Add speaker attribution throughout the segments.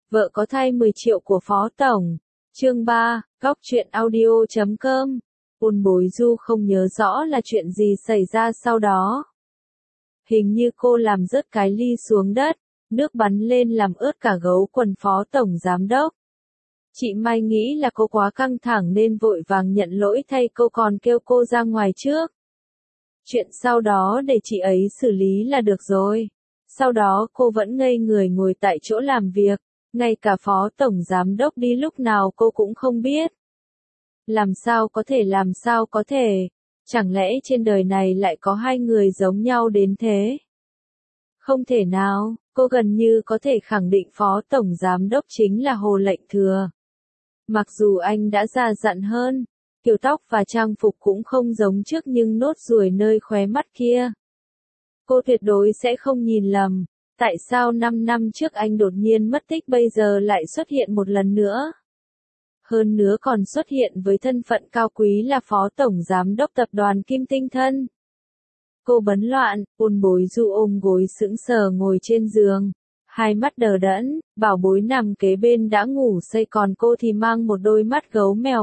Speaker 1: Vợ có thai 10 triệu của Phó Tổng. Chương 3, Góc truyện audio.com. Ôn Bối Du không nhớ rõ là chuyện gì xảy ra sau đó. Hình như cô làm rớt cái ly xuống đất, nước bắn lên làm ướt cả gấu quần Phó Tổng Giám đốc. Chị Mai nghĩ là cô quá căng thẳng nên vội vàng nhận lỗi thay cô, còn kêu cô ra ngoài trước. Chuyện sau đó để chị ấy xử lý là được rồi. Sau đó cô vẫn ngây người ngồi tại chỗ làm việc, ngay cả Phó Tổng Giám đốc đi lúc nào cô cũng không biết. Làm sao có thể, chẳng lẽ trên đời này lại có hai người giống nhau đến thế? Không thể nào, cô gần như có thể khẳng định Phó Tổng Giám đốc chính là Hồ Lệnh Thừa. Mặc dù anh đã già dặn hơn, kiểu tóc và trang phục cũng không giống trước, nhưng nốt ruồi nơi khóe mắt kia, cô tuyệt đối sẽ không nhìn lầm. Tại sao 5 năm trước anh đột nhiên mất tích bây giờ lại xuất hiện một lần nữa? Hơn nữa còn xuất hiện với thân phận cao quý là Phó Tổng Giám đốc Tập đoàn Kim Tinh Thân. Cô bấn loạn, Ôn Bối Du ôm gối sững sờ ngồi trên giường, hai mắt đờ đẫn. Bảo bối nằm kế bên đã ngủ say, còn cô thì mang một đôi mắt gấu mèo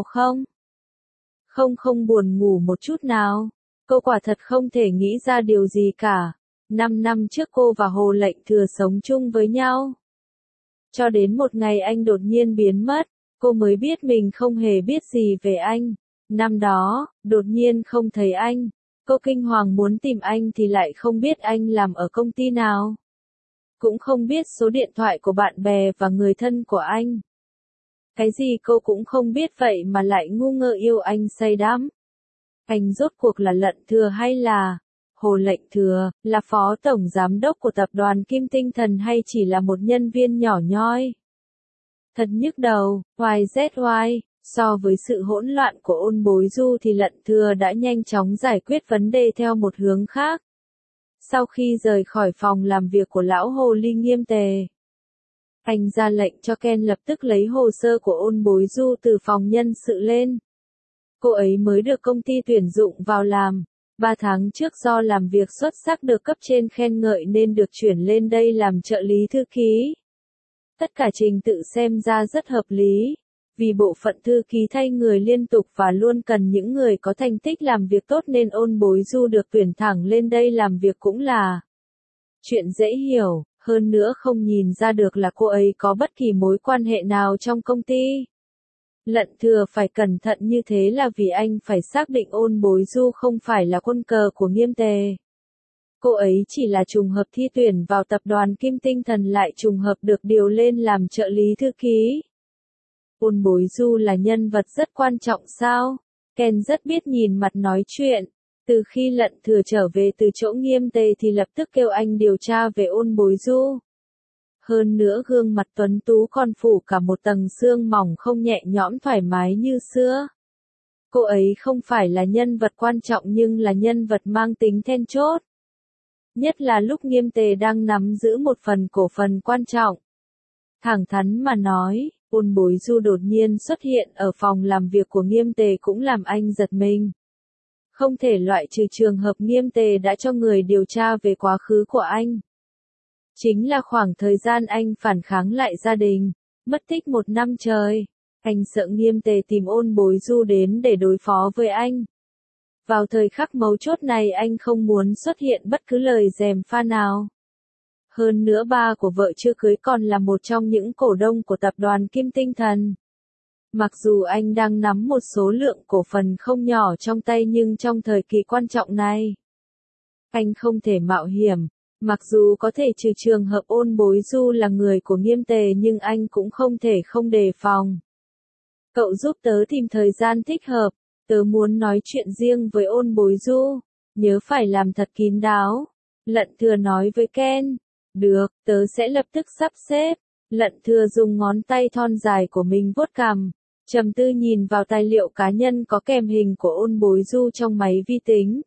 Speaker 1: không buồn ngủ một chút nào. Cô quả thật không thể nghĩ ra điều gì cả. 5 năm trước cô và Hồ Lệnh Thừa sống chung với nhau. Cho đến một ngày anh đột nhiên biến mất, cô mới biết mình không hề biết gì về anh. Năm đó, đột nhiên không thấy anh. Cô kinh hoàng muốn tìm anh thì lại không biết anh làm ở công ty nào. Cũng không biết số điện thoại của bạn bè và người thân của anh. Cái gì cô cũng không biết, vậy mà lại ngu ngơ yêu anh say đắm. Anh rốt cuộc là Lệnh Thừa hay là Hồ Lệnh Thừa, là Phó Tổng Giám đốc của Tập đoàn Kim Tinh Thần hay chỉ là một nhân viên nhỏ nhoi? Thật nhức đầu, YZY. So với sự hỗn loạn của Ôn Bối Du thì Lệnh Thừa đã nhanh chóng giải quyết vấn đề theo một hướng khác. Sau khi rời khỏi phòng làm việc của lão Hồ Ly Nghiêm Tề, anh ra lệnh cho Ken lập tức lấy hồ sơ của Ôn Bối Du từ phòng nhân sự lên. Cô ấy mới được công ty tuyển dụng vào làm. 3 tháng trước do làm việc xuất sắc được cấp trên khen ngợi nên được chuyển lên đây làm trợ lý thư ký. Tất cả trình tự xem ra rất hợp lý. Vì bộ phận thư ký thay người liên tục và luôn cần những người có thành tích làm việc tốt nên Ôn Bối Du được tuyển thẳng lên đây làm việc cũng là chuyện dễ hiểu. Hơn nữa không nhìn ra được là cô ấy có bất kỳ mối quan hệ nào trong công ty. Lệnh Thừa phải cẩn thận như thế là vì anh phải xác định Ôn Bối Du không phải là quân cờ của Nghiêm Tề. Cô ấy chỉ là trùng hợp thi tuyển vào tập đoàn Kim Tinh Thần, lại trùng hợp được điều lên làm trợ lý thư ký. Ôn Bối Du là nhân vật rất quan trọng sao? Ken rất biết nhìn mặt nói chuyện. Từ khi Lệnh Thừa trở về từ chỗ Nghiêm Tề thì lập tức kêu anh điều tra về Ôn Bối Du. Hơn nữa gương mặt tuấn tú còn phủ cả một tầng sương mỏng không nhẹ nhõm thoải mái như xưa. Cô ấy không phải là nhân vật quan trọng nhưng là nhân vật mang tính then chốt. Nhất là lúc Nghiêm Tề đang nắm giữ một phần cổ phần quan trọng. Thẳng thắn mà nói, Ôn Bối Du đột nhiên xuất hiện ở phòng làm việc của Nghiêm Tề cũng làm anh giật mình. Không thể loại trừ trường hợp Nghiêm Tề đã cho người điều tra về quá khứ của anh. Chính là khoảng thời gian anh phản kháng lại gia đình, mất tích 1 năm trời. Anh sợ Nghiêm Tề tìm Ôn Bối Du đến để đối phó với anh. Vào thời khắc mấu chốt này anh không muốn xuất hiện bất cứ lời gièm pha nào. Hơn nữa ba của vợ chưa cưới còn là một trong những cổ đông của tập đoàn Kim Tinh Thần. Mặc dù anh đang nắm một số lượng cổ phần không nhỏ trong tay nhưng trong thời kỳ quan trọng này, anh không thể mạo hiểm. Mặc dù có thể trừ trường hợp Ôn Bối Du là người của Nghiêm Tề nhưng anh cũng không thể không đề phòng. Cậu giúp tớ tìm thời gian thích hợp, tớ muốn nói chuyện riêng với Ôn Bối Du, nhớ phải làm thật kín đáo. Lệnh Thừa nói với Ken. Được, tớ sẽ lập tức sắp xếp. Lệnh Thừa dùng ngón tay thon dài của mình vuốt cằm, trầm tư nhìn vào tài liệu cá nhân có kèm hình của Ôn Bối Du trong máy vi tính.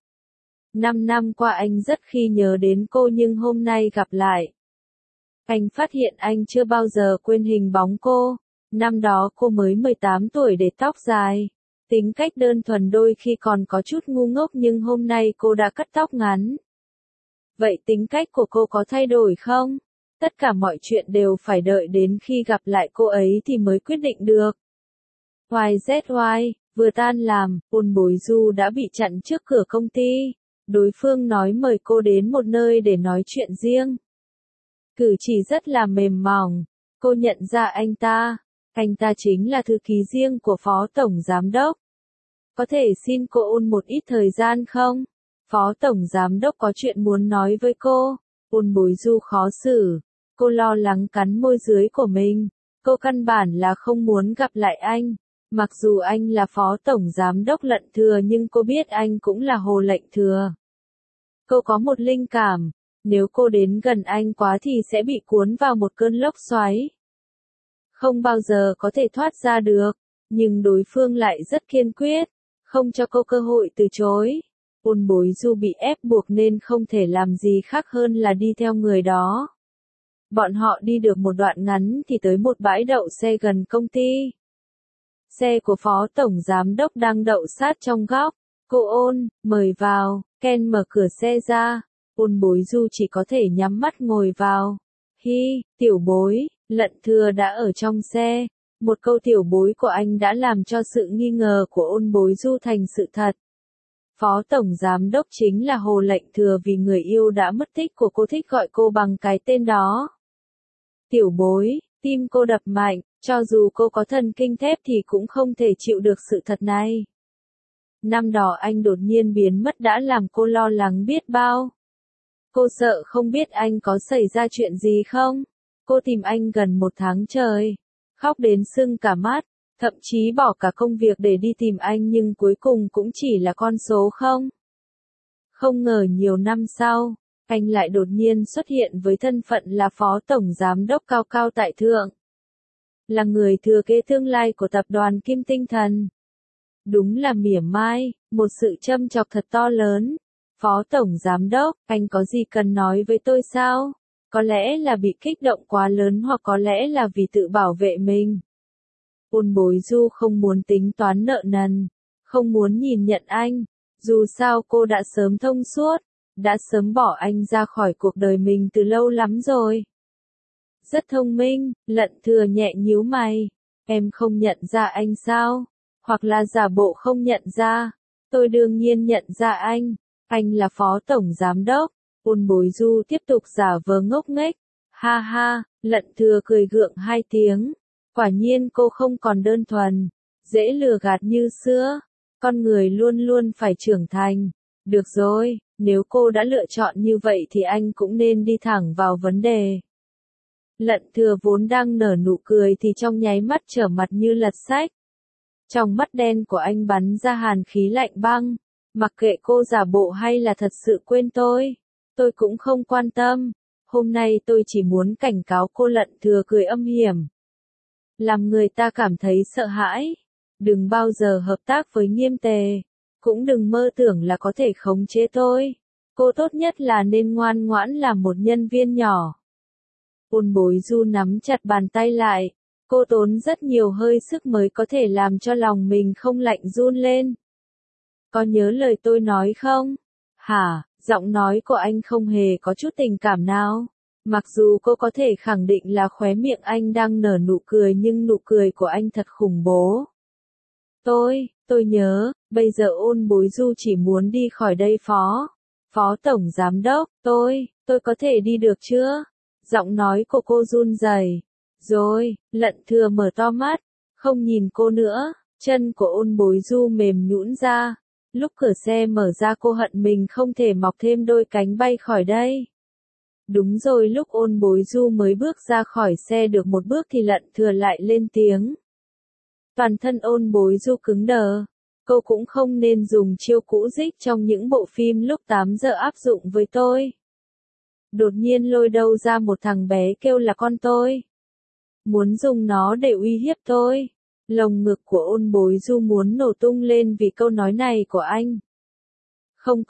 Speaker 1: 5 năm qua anh rất khi nhớ đến cô nhưng hôm nay gặp lại, anh phát hiện anh chưa bao giờ quên hình bóng cô. Năm đó cô mới 18 tuổi để tóc dài. Tính cách đơn thuần đôi khi còn có chút ngu ngốc nhưng hôm nay cô đã cắt tóc ngắn. Vậy tính cách của cô có thay đổi không? Tất cả mọi chuyện đều phải đợi đến khi gặp lại cô ấy thì mới quyết định được. YZY, vừa tan làm, Ôn Bối Du đã bị chặn trước cửa công ty. Đối phương nói mời cô đến một nơi để nói chuyện riêng. Cử chỉ rất là mềm mỏng. Cô nhận ra anh ta chính là thư ký riêng của Phó Tổng Giám Đốc. Có thể xin cô Ôn một ít thời gian không? Phó Tổng Giám Đốc có chuyện muốn nói với cô. Ôn Bối Du khó xử. Cô lo lắng cắn môi dưới của mình. Cô căn bản là không muốn gặp lại anh. Mặc dù anh là Phó Tổng Giám Đốc Lận Thừa nhưng cô biết anh cũng là Hồ Lệnh Thừa. Cô có một linh cảm. Nếu cô đến gần anh quá thì sẽ bị cuốn vào một cơn lốc xoáy. Không bao giờ có thể thoát ra được. Nhưng đối phương lại rất kiên quyết. Không cho cô cơ hội từ chối. Ôn Bối Du bị ép buộc nên không thể làm gì khác hơn là đi theo người đó. Bọn họ đi được một đoạn ngắn thì tới một bãi đậu xe gần công ty. Xe của Phó Tổng Giám Đốc đang đậu sát trong góc. Cô Ôn, mời vào. Ken mở cửa xe ra. Ôn Bối Du chỉ có thể nhắm mắt ngồi vào. Hi, tiểu bối, Lận Thừa đã ở trong xe. Một câu tiểu bối của anh đã làm cho sự nghi ngờ của Ôn Bối Du thành sự thật. Phó Tổng Giám Đốc chính là Hồ Lệnh Thừa vì người yêu đã mất tích của cô thích gọi cô bằng cái tên đó. Tiểu bối, tim cô đập mạnh, cho dù cô có thần kinh thép thì cũng không thể chịu được sự thật này. Năm đó anh đột nhiên biến mất đã làm cô lo lắng biết bao. Cô sợ không biết anh có xảy ra chuyện gì không? Cô tìm anh gần 1 tháng trời. Khóc đến sưng cả mắt, thậm chí bỏ cả công việc để đi tìm anh nhưng cuối cùng cũng chỉ là con số không. Không ngờ nhiều năm sau, anh lại đột nhiên xuất hiện với thân phận là Phó Tổng Giám Đốc cao cao tại thượng. Là người thừa kế tương lai của tập đoàn Kim Tinh Thần. Đúng là mỉa mai, một sự châm chọc thật to lớn. Phó Tổng Giám Đốc, anh có gì cần nói với tôi sao? Có lẽ là bị kích động quá lớn hoặc có lẽ là vì tự bảo vệ mình. Ôn Bối Du không muốn tính toán nợ nần, không muốn nhìn nhận anh. Dù sao cô đã sớm thông suốt, đã sớm bỏ anh ra khỏi cuộc đời mình từ lâu lắm rồi. Rất thông minh, Lận Thừa nhẹ nhíu mày. Em không nhận ra anh sao? Hoặc là giả bộ không nhận ra? Tôi đương nhiên nhận ra anh. Anh là Phó Tổng Giám Đốc. Ôn Bối Du tiếp tục giả vờ ngốc nghếch. Ha ha, Lận Thừa cười gượng 2 tiếng. Quả nhiên cô không còn đơn thuần, dễ lừa gạt như xưa. Con người luôn luôn phải trưởng thành. Được rồi, nếu cô đã lựa chọn như vậy thì anh cũng nên đi thẳng vào vấn đề. Lận Thừa vốn đang nở nụ cười thì trong nháy mắt trở mặt như lật sách. Trong mắt đen của anh bắn ra hàn khí lạnh băng. Mặc kệ cô giả bộ hay là thật sự quên tôi cũng không quan tâm. Hôm nay tôi chỉ muốn cảnh cáo cô. Lận Thừa cười âm hiểm, làm người ta cảm thấy sợ hãi. Đừng bao giờ hợp tác với Nghiêm Tề. Cũng đừng mơ tưởng là có thể khống chế tôi. Cô tốt nhất là nên ngoan ngoãn làm một nhân viên nhỏ. Ôn Bối Du nắm chặt bàn tay lại. Cô tốn rất nhiều hơi sức mới có thể làm cho lòng mình không lạnh run lên. Có nhớ lời tôi nói không? Hả? Giọng nói của anh không hề có chút tình cảm nào. Mặc dù cô có thể khẳng định là khóe miệng anh đang nở nụ cười nhưng nụ cười của anh thật khủng bố. Tôi nhớ, bây giờ Ôn Bối Du chỉ muốn đi khỏi đây Phó Tổng Giám Đốc, tôi có thể đi được chưa? Giọng nói của cô run rẩy. Rồi, Lận Thừa mở to mắt, không nhìn cô nữa, chân của Ôn Bối Du mềm nhũn ra. Lúc cửa xe mở ra cô hận mình không thể mọc thêm đôi cánh bay khỏi đây. Đúng rồi, lúc Ôn Bối Du mới bước ra khỏi xe được một bước thì Lận Thừa lại lên tiếng. Toàn thân Ôn Bối Du cứng đờ. Cô cũng không nên dùng chiêu cũ dích trong những bộ phim lúc 8 giờ áp dụng với tôi. Đột nhiên lôi đâu ra một thằng bé kêu là con tôi. Muốn dùng nó để uy hiếp tôi. Lồng ngực của Ôn Bối Du muốn nổ tung lên vì câu nói này của anh. Không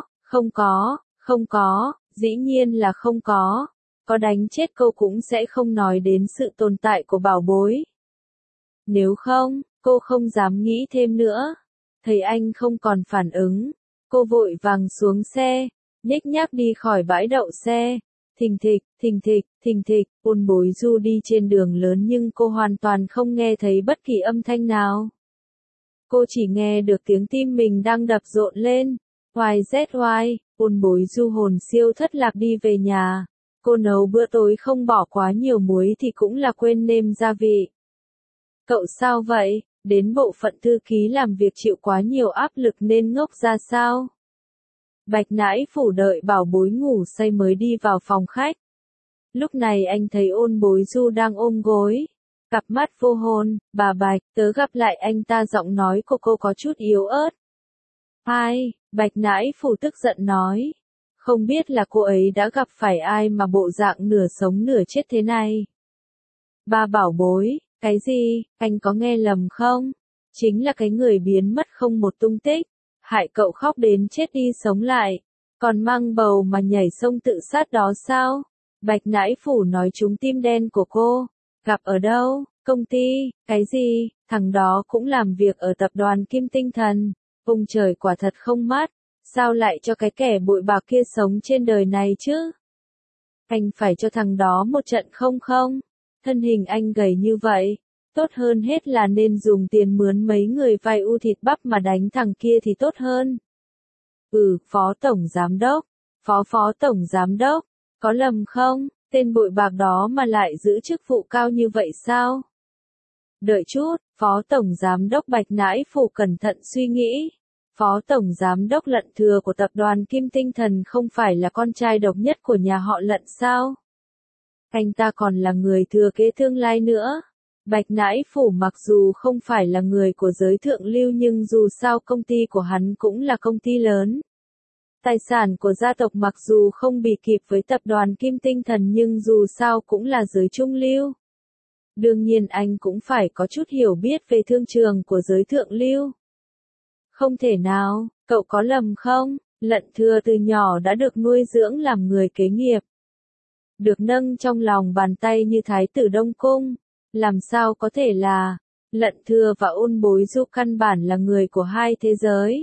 Speaker 1: có, dĩ nhiên là không có. Có đánh chết cô cũng sẽ không nói đến sự tồn tại của bảo bối. Nếu không, cô không dám nghĩ thêm nữa. Thấy anh không còn phản ứng, cô vội vàng xuống xe, nhếch nhác đi khỏi bãi đậu xe. thình thịch, Ôn Bối Du đi trên đường lớn nhưng cô hoàn toàn không nghe thấy bất kỳ âm thanh nào. Cô chỉ nghe được tiếng tim mình đang đập rộn lên. YZY, Ôn Bối Du hồn siêu thất lạc đi về nhà. Cô nấu bữa tối không bỏ quá nhiều muối thì cũng là quên nêm gia vị. Cậu sao vậy? Đến bộ phận thư ký làm việc chịu quá nhiều áp lực nên ngốc ra sao? Bạch Nãi Phủ đợi bảo bối ngủ say mới đi vào phòng khách. Lúc này anh thấy Ôn Bối Du đang ôm gối. Cặp mắt vô hồn, bà Bạch, tớ gặp lại anh ta, giọng nói của cô có chút yếu ớt. Ai? Bạch Nãi Phủ tức giận nói. Không biết là cô ấy đã gặp phải ai mà bộ dạng nửa sống nửa chết thế này. Ba bảo bối, cái gì, anh có nghe lầm không? Chính là cái người biến mất không một tung tích, hại cậu khóc đến chết đi sống lại, còn mang bầu mà nhảy sông tự sát đó sao? Bạch Nãi Phủ nói trúng tim đen của cô. Gặp ở đâu? Công ty? Cái gì? Thằng đó cũng làm việc ở tập đoàn Kim Tinh Thần. Ông trời quả thật không mát. Sao lại cho cái kẻ bụi bạc kia sống trên đời này chứ? Anh phải cho thằng đó một trận không không? Thân hình anh gầy như vậy. Tốt hơn hết là nên dùng tiền mướn mấy người vay u thịt bắp mà đánh thằng kia thì tốt hơn. Phó tổng giám đốc. Phó tổng giám đốc. Có lầm không? Tên bụi bạc đó mà lại giữ chức vụ cao như vậy sao? Đợi chút, Phó tổng giám đốc Bạch Nãi Phủ cẩn thận suy nghĩ. Phó tổng giám đốc Lận Thừa của tập đoàn Kim Tinh Thần không phải là con trai độc nhất của nhà họ Lận sao? Anh ta còn là người thừa kế tương lai nữa. Bạch Nãi Phủ mặc dù không phải là người của giới thượng lưu nhưng dù sao công ty của hắn cũng là công ty lớn. Tài sản của gia tộc mặc dù không bị kịp với tập đoàn Kim Tinh Thần nhưng dù sao cũng là giới trung lưu. Đương nhiên anh cũng phải có chút hiểu biết về thương trường của giới thượng lưu. Không thể nào, cậu có lầm không? Lận Thừa từ nhỏ đã được nuôi dưỡng làm người kế nghiệp. Được nâng trong lòng bàn tay như thái tử Đông Cung. Làm sao có thể là, Lận Thừa và Ôn Bối Du căn bản là người của hai thế giới.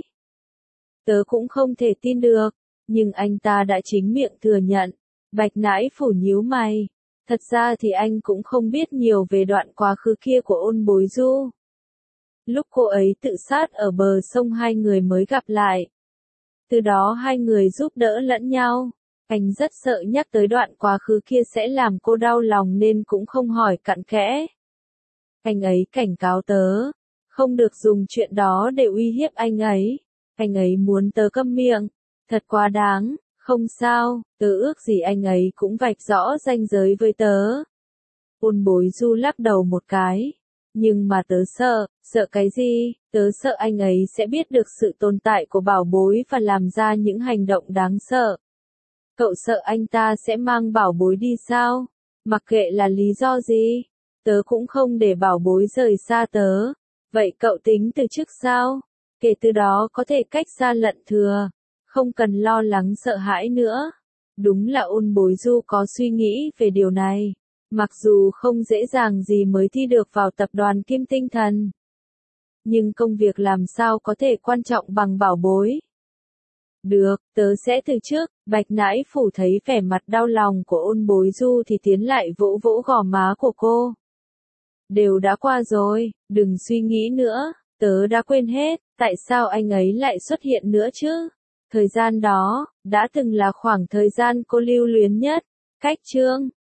Speaker 1: Tớ cũng không thể tin được, nhưng anh ta đã chính miệng thừa nhận. Bạch Nãi Phủ nhíu mày. Thật ra thì anh cũng không biết nhiều về đoạn quá khứ kia của Ôn Bối Du. Lúc cô ấy tự sát ở bờ sông hai người mới gặp lại. Từ đó hai người giúp đỡ lẫn nhau. Anh rất sợ nhắc tới đoạn quá khứ kia sẽ làm cô đau lòng nên cũng không hỏi cặn kẽ. Anh ấy cảnh cáo tớ, không được dùng chuyện đó để uy hiếp anh ấy. Anh ấy muốn tớ câm miệng. Thật quá đáng, không sao, tớ ước gì anh ấy cũng vạch rõ ranh giới với tớ. Ôn Bối Du lắc đầu một cái. Nhưng mà tớ sợ cái gì? Tớ sợ anh ấy sẽ biết được sự tồn tại của bảo bối và làm ra những hành động đáng sợ. Cậu sợ anh ta sẽ mang bảo bối đi sao? Mặc kệ là lý do gì, tớ cũng không để bảo bối rời xa tớ. Vậy cậu tính từ chức sao? Kể từ đó có thể cách xa Lận Thừa, không cần lo lắng sợ hãi nữa. Đúng là Ôn Bối Du có suy nghĩ về điều này. Mặc dù không dễ dàng gì mới thi được vào tập đoàn Kim Tinh Thần. Nhưng công việc làm sao có thể quan trọng bằng bảo bối. Được, tớ sẽ từ chức. Bạch Nãi Phủ thấy vẻ mặt đau lòng của Ôn Bối Du thì tiến lại vỗ vỗ gò má của cô. Đều đã qua rồi, đừng suy nghĩ nữa, tớ đã quên hết, tại sao anh ấy lại xuất hiện nữa chứ? Thời gian đó, đã từng là khoảng thời gian cô lưu luyến nhất. Cách chương